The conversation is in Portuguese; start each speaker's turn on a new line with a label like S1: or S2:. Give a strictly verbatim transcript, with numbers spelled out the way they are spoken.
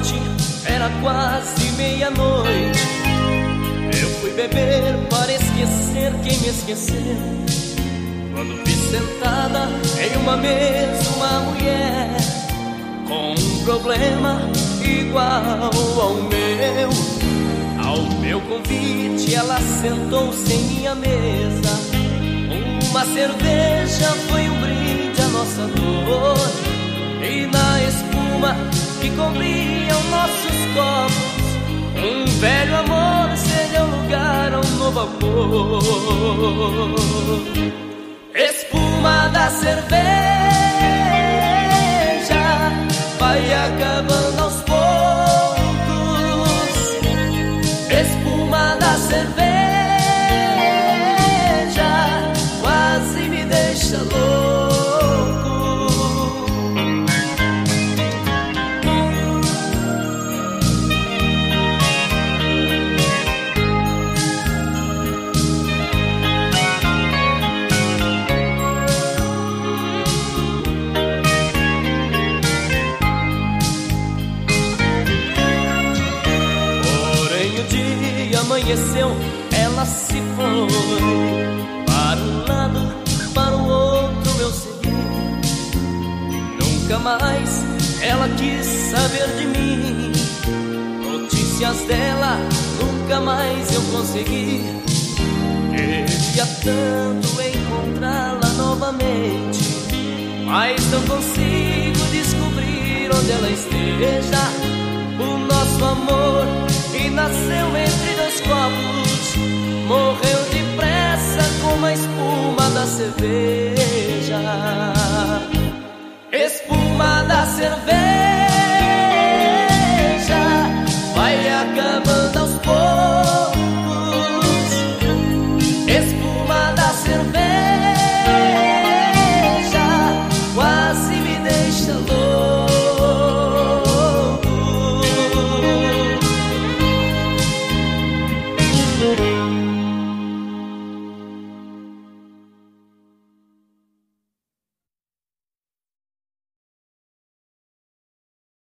S1: noite, era quase meia-noite. Eu fui beber para esquecer quem me esqueceu, quando vi sentada em uma mesa uma mulher com um problema igual ao meu. Ao meu convite ela sentou-se em minha mesa. Uma cerveja foi um brinde à nossa dor, e na espuma que cobriam nossos copos, um velho amor cedeu lugar a um novo amor. Espuma da cerveja vai acabando aos poucos. Espuma da cerveja quase me deixa louco. Amanheceu, ela se foi para um lado, para o outro eu segui. Nunca mais ela quis saber de mim. Notícias dela nunca mais eu consegui. Queria tanto encontrá-la novamente, mas não consigo descobrir onde ela esteja. O nosso amor que nasceu entre dois copos morreu depressa como a espuma da cerveja. Espuma da cerveja